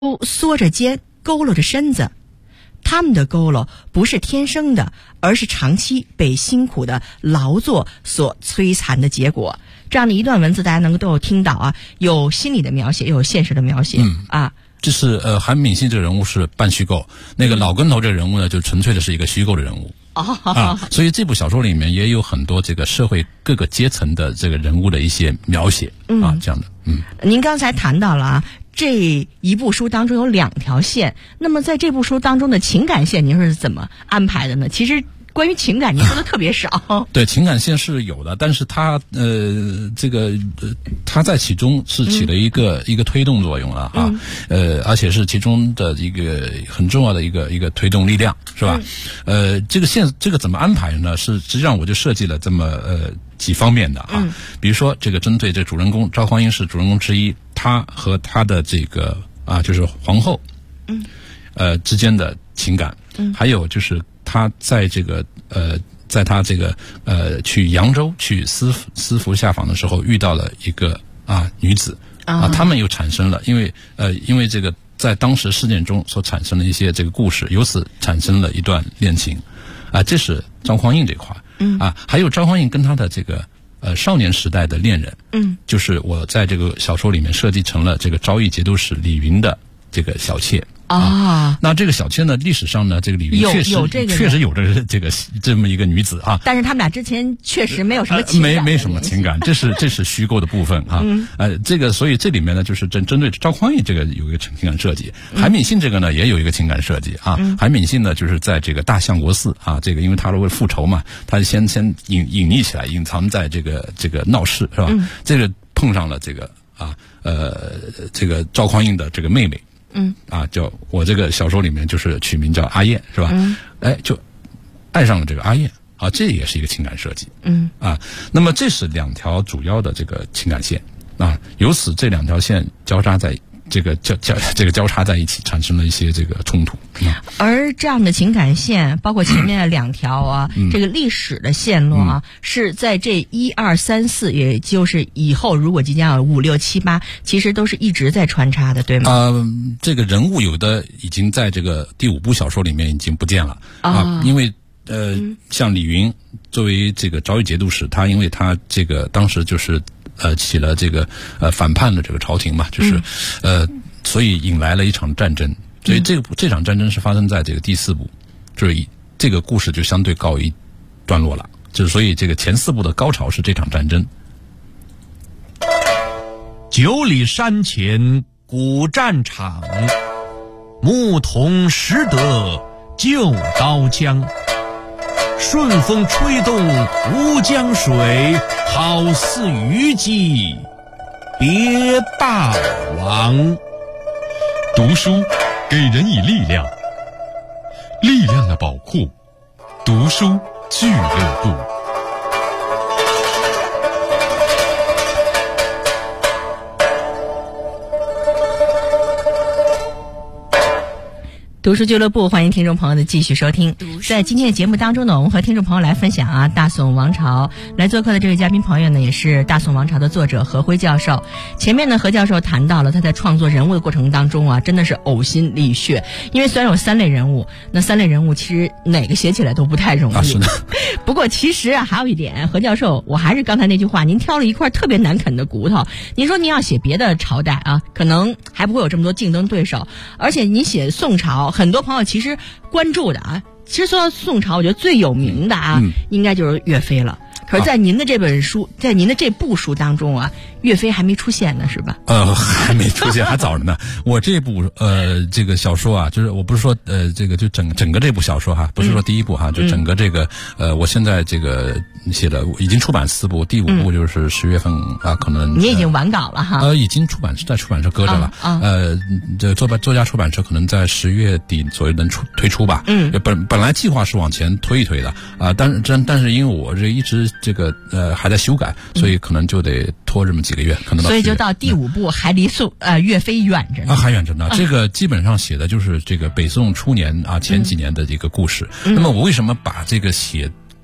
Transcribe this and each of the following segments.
都缩着肩，佝偻着身子。他们的佝偻不是天生的，而是长期被辛苦的劳作所摧残的结果。这样的一段文字，大家能够都有听到啊，有心理的描写，又有现实的描写啊。 这是韩敏信这个人物是半虚构，那个老跟头这个人物呢，就纯粹的是一个虚构的人物。所以这部小说里面也有很多这个社会各个阶层的这个人物的一些描写这样的。 您刚才谈到了啊，这一部书当中有2条线，那么在这部书当中的情感线，您是怎么安排的呢？其实关于情感，您说的特别少。 对，情感线是有的，但是它它在其中是起了一个推动作用了啊，而且是其中的一个很重要的一个推动力量，是吧？这个怎么安排呢？是实际上我就设计了这么几方面的啊，比如说这个针对这主人公赵匡胤是主人公之一，他和他的这个就是皇后，之间的情感，还有就是他在这个在他这个去扬州去私服下访的时候遇到了一个女子他们又产生了因为这个在当时事件中所产生的一些这个故事，由此产生了一段恋情这是赵匡胤这块还有赵匡胤跟他的这个少年时代的恋人，就是我在这个小说里面设计成了这个昭义节度使李云的这个小妾。那这个小妾呢，历史上呢，这个李云确实有这么一个女子啊， 但是他们俩之前确实没有什么情感， 没什么情感，这是虚构的部分啊。这个所以这里面呢，就是针对赵匡胤这个有一个情感设计，韩敏信这个呢也有一个情感设计啊。韩敏信呢就是在这个大相国寺这个因为他为了复仇嘛，他先隐匿起来，隐藏在这个闹市是吧？这个碰上了这个这个赵匡胤的这个妹妹。叫我这个小说里面就是取名叫阿燕，是吧？就爱上了这个阿燕这也是一个情感设计。那么这是2条主要的这个情感线由此这2条线交叉在交叉在一起，产生了一些这个冲突。 而这样的情感线，包括前面的2条这个历史的线路是在这1、2、3、4，也就是以后如果即将有5、6、7、8，其实都是一直在穿插的，对吗？ 这个人物有的已经在这个第5部小说里面已经不见了因为像李云作为这个昭义节度使，他因为他这个当时就是起了这个反叛的这个朝廷嘛，就是所以引来了一场战争，所以这场战争是发生在这个第4部，就是这个故事就相对告一段落了，就是所以这个前4部的高潮是这场战争。 9里山前古战场，牧童识得旧刀枪。顺风吹动吴江水，好似虞姬别大王。 读书给人以力量，力量的宝库，读书俱乐部。 读书俱乐部，欢迎听众朋友的继续收听。在今天的节目当中呢，我们和听众朋友来分享大宋王朝。来做客的这位嘉宾朋友呢，也是大宋王朝的作者何辉教授。前面呢，何教授谈到了他在创作人物的过程当中真的是呕心沥血。因为虽然有3类人物，那3类人物其实哪个写起来都不太容易。 是的。 不过其实还有一点，何教授，我还是刚才那句话，您挑了一块特别难啃的骨头。您说您要写别的朝代可能还不会有这么多竞争对手，而且您写宋朝，很多朋友其实关注的其实说到宋朝，我觉得最有名的应该就是岳飞了。可是在您的这本书，在您的这部书当中岳飞还没出现呢，是吧？ 还没出现，还早着呢。我这部这个小说就是我不是说这个就整个这部小说不是说第1部就整个这个我现在这个写的已经出版4部，第5部就是10月份可能你已经完稿了已经在出版社搁着了这作家出版社可能在10月底左右能推出吧。本来计划是往前推一推的但是因为我这一直这个还在修改，所以可能就得拖这么几个月，可能所以就到第5部还离岳飞远着呢还远着呢。这个基本上写的就是这个北宋初年前几年的一个故事。那么我为什么把这个写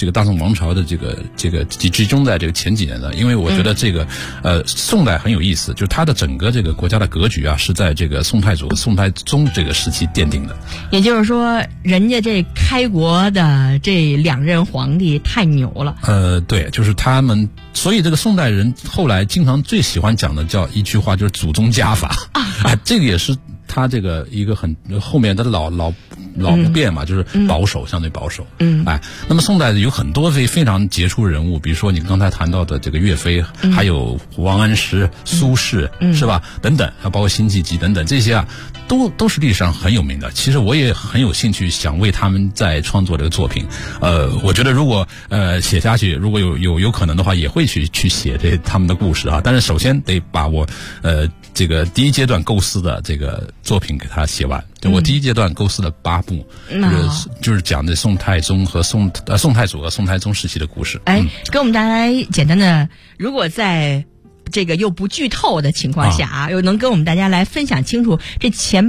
这个大宋王朝的这个集中在这个前几年呢？因为我觉得这个宋代很有意思，就是它的整个这个国家的格局啊，是在这个宋太祖、宋太宗这个时期奠定的。 也就是说，人家这开国的这2任皇帝太牛了。 对，就是他们，所以这个宋代人后来经常最喜欢讲的叫一句话，就是祖宗家法。这个也是他这个一个很后面的老不变嘛，就是保守，相对保守。那么宋代有很多非常杰出人物，比如说你刚才谈到的这个岳飞，还有王安石、苏轼，是吧？等等，包括辛弃疾等等，这些啊，都是历史上很有名的。其实我也很有兴趣想为他们在创作这个作品。我觉得如果写下去，如果有可能的话，也会去写他们的故事啊。但是首先得把我这个第一阶段构思的这个作品给它写完。我第一阶段构思了8部，就是讲的宋太宗和宋太祖和宋太宗时期的故事。 给我们大家来简单的，如果在这个又不剧透的情况下又能跟我们大家来分享清楚这前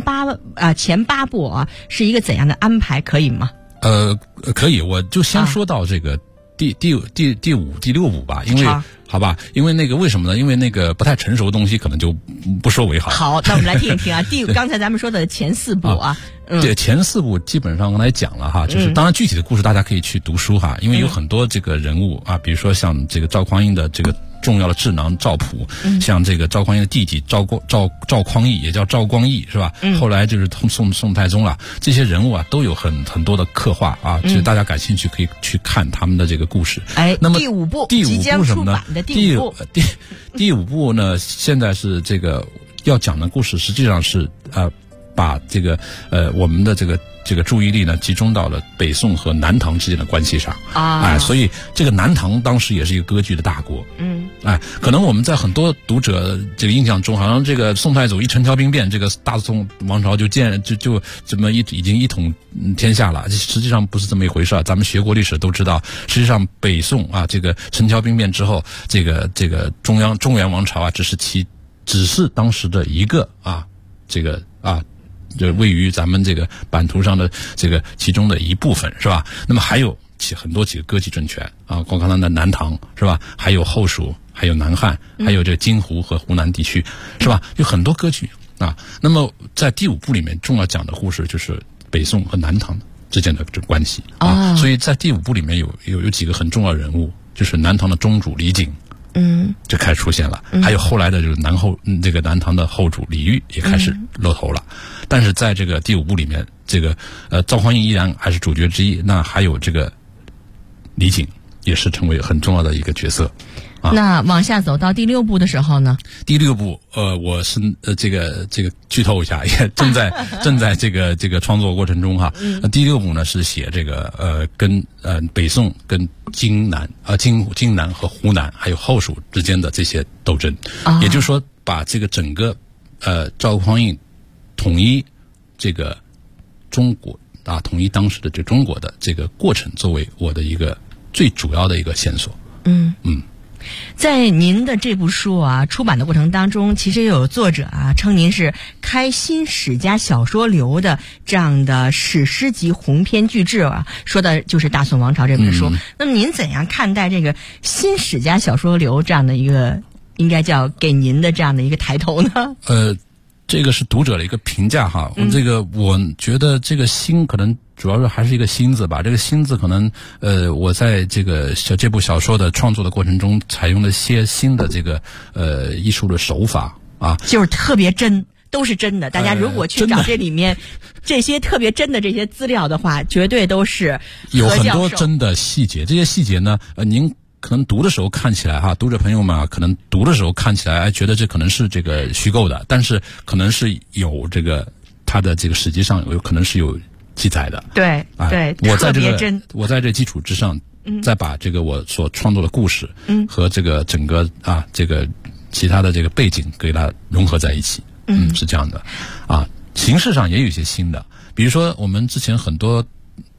8部啊是一个怎样的安排，可以吗？ 可以，我就先说到这个第5、第6部吧，因为好吧，因为那个为什么呢？因为那个不太成熟的东西可能就不说为好。 好，那我们来听一听啊。刚才咱们说的前4部啊， 对，前4部基本上刚才讲了哈，就是当然具体的故事大家可以去读书哈，因为有很多这个人物啊，比如说像这个赵匡胤的这个重要的智囊赵普，像这个赵匡胤的弟弟赵匡义，也叫赵光义，是吧？后来就是宋太宗了，这些人物啊都有很多的刻画啊，就是大家感兴趣可以去看他们的这个故事。 那么第5部即将出版的第 5部呢，现在是这个要讲的故事，实际上是把这个我们的这个注意力呢集中到了北宋和南唐之间的关系上所以这个南唐当时也是一个割据的大国。可能我们在很多读者这个印象中，好像这个宋太祖一陈桥兵变，这个大宋王朝就这么已经一统天下了，实际上不是这么一回事。咱们学过历史都知道，实际上北宋啊这个陈桥兵变之后，这个中原王朝啊只是当时的一个就位于咱们这个版图上的这个其中的一部分，是吧？那么还有几个割据政权啊，光刚才的南唐，是吧？还有后蜀，还有南汉，还有这个金湖和湖南地区，是吧？有很多割据啊。那么在第5部里面，重要讲的故事就是北宋和南唐之间的这关系所以在第5部里面有几个很重要的人物，就是南唐的宗主李璟。就开始出现了，还有后来的就是南唐的后主李煜也开始露头了。但是在这个第5部里面，这个赵匡胤依然还是主角之一，那还有这个李璟也是成为很重要的一个角色。 那往下走到第6部的时候呢？ 第6部我是这个剧透一下，也正在这个创作过程中哈。第6部呢是写这个跟北宋跟荆南和湖南还有后蜀之间的这些斗争，也就是说把这个整个赵匡胤统一这个中国统一当时的这中国的这个过程作为我的一个最主要的一个线索。 在您的这部书啊出版的过程当中，其实也有作者称您是开新史家小说流的这样的史诗级鸿篇巨制说的就是《大宋王朝》这本书。那么您怎样看待这个新史家小说流这样的一个应该叫给您的这样的一个抬头呢？ 这个是读者的一个评价哈。这个我觉得这个新可能主要是还是一个新字吧。这个新字可能我在这部小说的创作的过程中采用了些新的这个艺术的手法就是特别真，都是真的。大家如果去找这里面这些特别真的这些资料的话，绝对都是有很多真的细节。这些细节呢您可能读的时候看起来读者朋友们可能读的时候看起来觉得这可能是这个虚构的，但是可能是有这个它的这个史籍上有可能是有记载的。 对我在这基础之上再把这个我所创作的故事和这个整个这个其他的这个背景给它融合在一起。是这样的形式上也有一些新的，比如说我们之前很多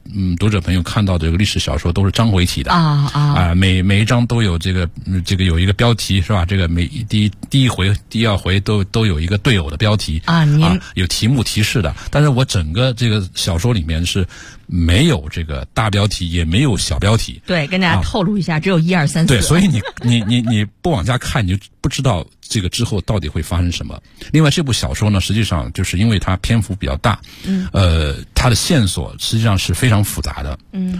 读者朋友看到这个历史小说都是章回体的每一章都有这个有一个标题是吧？这个第一回、第二回都有一个对偶的标题有题目提示的。但是我整个这个小说里面是没有这个大标题，也没有小标题。 对，跟大家透露一下，只有1、2、3、4。 对，所以你不往下看，你就不知道这个之后到底会发生什么。另外，这部小说呢，实际上就是因为它篇幅比较大，它的线索实际上是非常复杂的。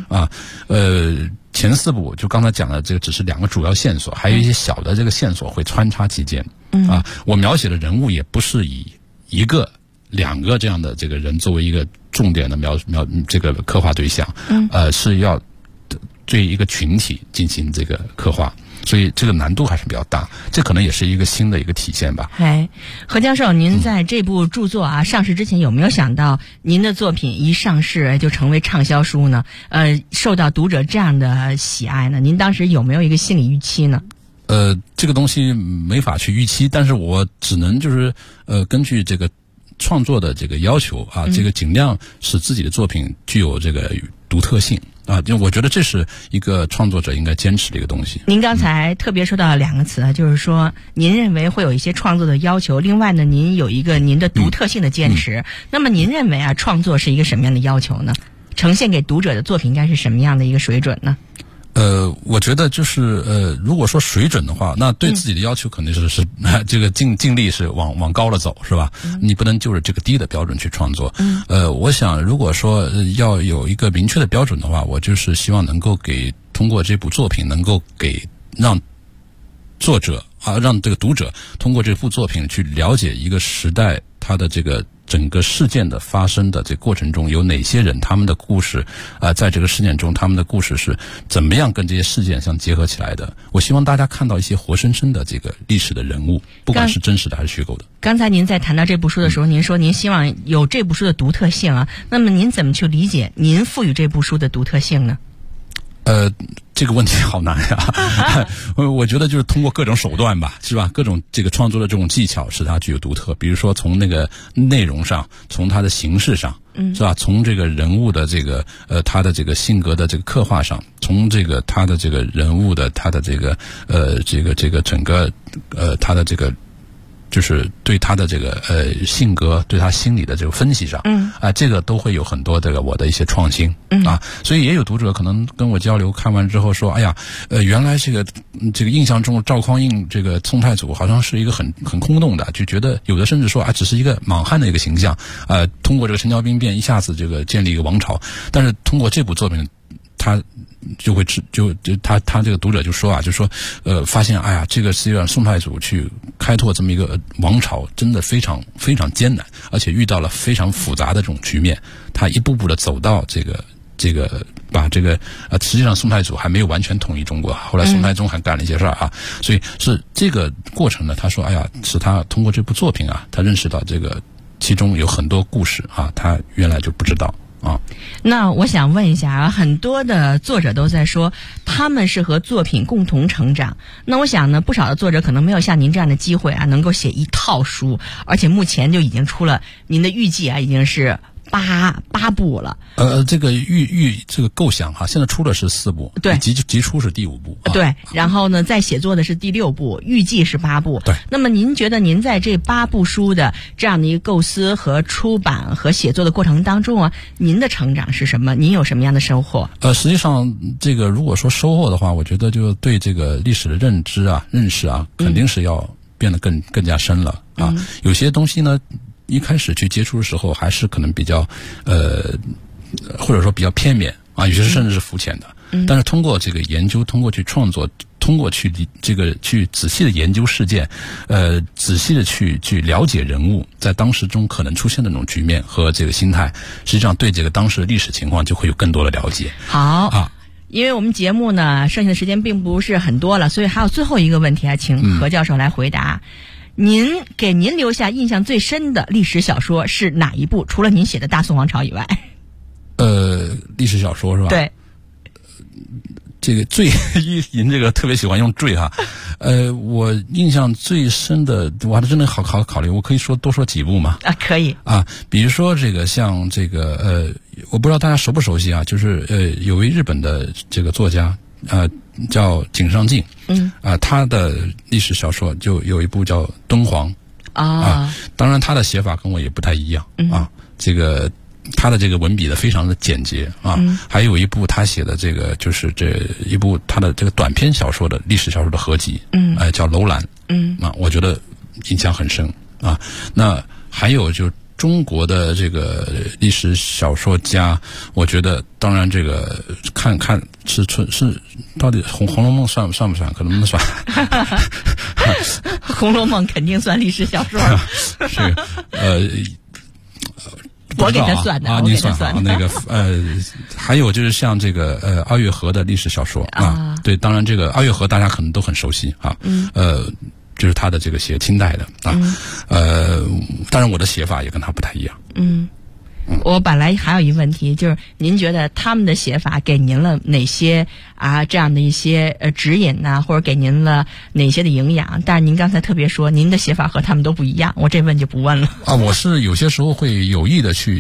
前4部就刚才讲的这个只是2个主要线索，还有一些小的这个线索会穿插其间。我描写的人物也不是以1个、2个这样的这个人作为一个重点的这个刻画对象，是要对一个群体进行这个刻画，所以这个难度还是比较大，这可能也是一个新的一个体现吧。 何教授，您在这部著作上市之前有没有想到您的作品一上市就成为畅销书呢？受到读者这样的喜爱呢？您当时有没有一个心理预期呢？ 这个东西没法去预期，但是我只能就是根据这个创作的这个要求这个尽量使自己的作品具有这个独特性就我觉得这是一个创作者应该坚持的一个东西。 您刚才特别说到了2个词就是说您认为会有一些创作的要求，另外呢您有一个您的独特性的坚持。那么您认为创作是一个什么样的要求呢？呈现给读者的作品应该是什么样的一个水准呢？ 我觉得就是如果说水准的话，那对自己的要求肯定是这个尽力是往高了走，是吧？你不能就是这个低的标准去创作。我想如果说要有一个明确的标准的话，我就是希望能够通过这部作品能够让作者让这个读者通过这部作品去了解一个时代它的这个整个事件的发生的这个过程中有哪些人，他们的故事在这个事件中他们的故事是怎么样跟这些事件相结合起来的。我希望大家看到一些活生生的这个历史的人物，不管是真实的还是虚构的。 刚才您在谈到这部书的时候，您说您希望有这部书的独特性那么您怎么去理解您赋予这部书的独特性呢？ 这个问题好难呀我觉得就是通过各种手段吧，是吧？各种这个创作的这种技巧使它具有独特。比如说从那个内容上，从它的形式上，是吧？从这个人物的这个他的这个性格的这个刻画上，从这个他的这个人物的他的这个这个整个他的这个就是对他的这个性格，对他心理的这个分析上，这个都会有很多这个我的一些创新所以也有读者可能跟我交流，看完之后说，哎呀，原来这个印象中赵匡胤这个宋太祖好像是一个很空洞的，就觉得有的甚至说只是一个莽汉的一个形象，通过这个陈桥兵变一下子这个建立一个王朝，但是通过这部作品，他就会他这个读者就说发现哎呀，这个实际上宋太祖去开拓这么一个王朝真的非常非常艰难，而且遇到了非常复杂的这种局面，他一步步的走到这个把这个实际上宋太祖还没有完全统一中国，后来宋太宗还干了一些事儿所以是这个过程呢，他说哎呀，是他通过这部作品他认识到这个其中有很多故事他原来就不知道那我想问一下很多的作者都在说他们是和作品共同成长。那我想呢，不少的作者可能没有像您这样的机会能够写一套书，而且目前就已经出了，您的预计已经是八部了。 这个这个构想现在出的是4部， 对， 即出是第5部， 对。然后呢，在写作的是第6部，预计是8部， 对。 那么您觉得您在这8部书的这样的一个构思和出版和写作的过程当中您的成长是什么？您有什么样的收获？ 实际上这个如果说收获的话，我觉得就对这个历史的认识肯定是要变得更加深了有些东西呢，一开始去接触的时候还是可能比较或者说比较片面有些甚至是肤浅的但是通过这个研究，通过去创作，通过去仔细的研究事件，仔细的去了解人物在当时中可能出现的那种局面和这个心态，实际上对这个当时的历史情况就会有更多的了解。 好因为我们节目呢剩下的时间并不是很多了，所以还有最后一个问题请何教授来回答。给您留下印象最深的历史小说是哪一部？除了您写的《大宋王朝》以外， 历史小说是吧？ 对， 这个坠，您这个特别喜欢用坠哈，我印象最深的，我还真的好考虑，我可以多说几部吗？ 啊，可以啊，比如说这个像这个我不知道大家熟不熟悉啊，就是有位日本的这个作家叫井上靖，他的历史小说就有一部叫《敦煌》啊，当然他的写法跟我也不太一样啊，这个。他的这个文笔的非常的简洁啊，还有一部他写的这个就是这一部他的这个短篇小说的历史小说的合集，叫《楼兰》，我觉得印象很深啊。那还有就中国的这个历史小说家，我觉得当然这个看是到底《红楼梦》算不算？可能不算。 《红楼梦》肯定算历史小说。 是我给他算的啊，您算好那个还有就是像这个二月河的历史小说啊，对，当然这个二月河大家可能都很熟悉啊，就是他的这个写清代的啊，当然我的写法也跟他不太一样， 我本来还有一个问题，就是您觉得他们的写法给您了哪些这样的一些指引呢，或者给您了哪些的营养？但是您刚才特别说您的写法和他们都不一样，我这问就不问了。 我是有些时候会有意的去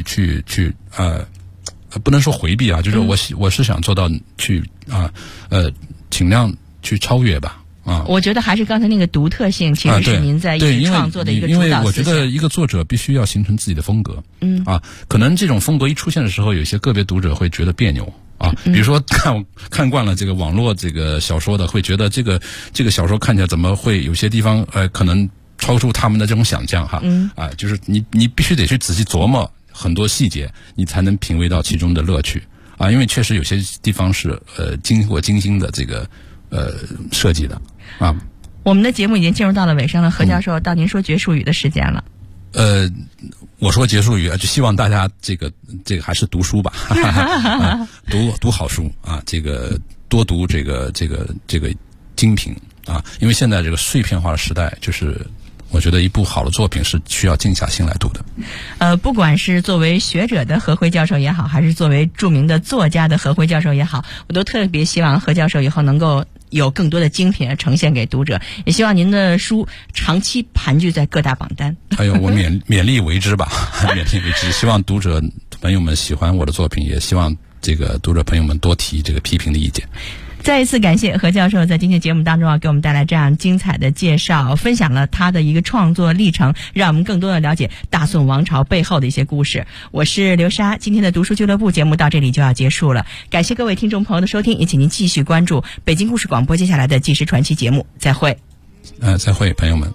不能说回避啊，就是我是想做到去尽量去超越吧。 我觉得还是刚才那个独特性，其实是您在创作的一个主导思想。 因为我觉得一个作者必须要形成自己的风格。可能这种风格一出现的时候，有些个别读者会觉得别扭啊。比如说看惯了这个网络这个小说的，会觉得这个小说看起来怎么会有些地方可能超出他们的这种想象哈。就是你必须得去仔细琢磨很多细节，你才能品味到其中的乐趣啊。因为确实有些地方是经过精心的这个设计的。 我们的节目已经进入到了尾声了，何教授，到您说结束语的时间了。 我说结束语就希望大家这个还是读书吧，读好书啊，这个多读这个精品啊，因为现在这个碎片化的时代，就是我觉得一部好的作品是需要静下心来读的。 不管是作为学者的何辉教授也好，还是作为著名的作家的何辉教授也好，我都特别希望何教授以后能够有更多的精品呈现给读者，也希望您的书长期盘踞在各大榜单。 我勉力为之吧，勉力为之。希望读者朋友们喜欢我的作品，也希望这个读者朋友们多提这个批评的意见。 再一次感谢何教授在今天节目当中给我们带来这样精彩的介绍，分享了他的一个创作历程，让我们更多的了解大宋王朝背后的一些故事。我是刘莎，今天的读书俱乐部节目到这里就要结束了，感谢各位听众朋友的收听，也请您继续关注北京故事广播接下来的纪实传奇节目，再会。 再会，朋友们。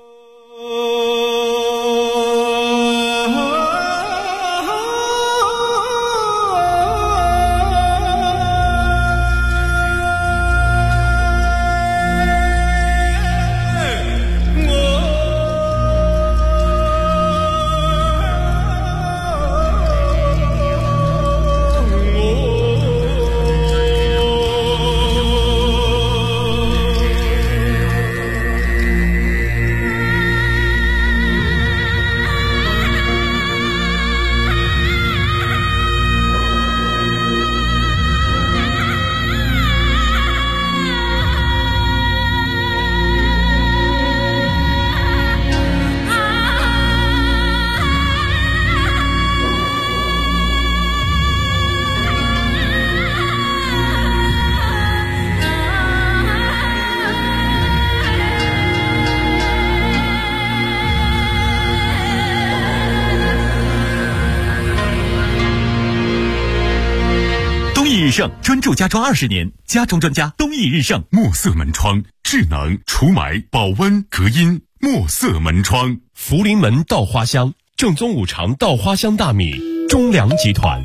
日盛专注家装20年，家装专家东益日盛。 墨色门窗，智能除霾、保温、隔音。墨色门窗， 福临门稻花香，正宗五常稻花香大米，中粮集团。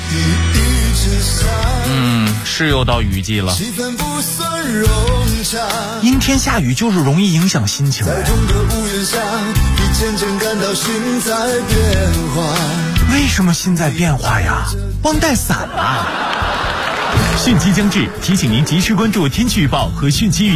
是又到雨季了，阴天下雨就是容易影响心情。为什么心在变化呀？忘带伞了。 汛期将至，提醒您及时关注天气预报和汛期预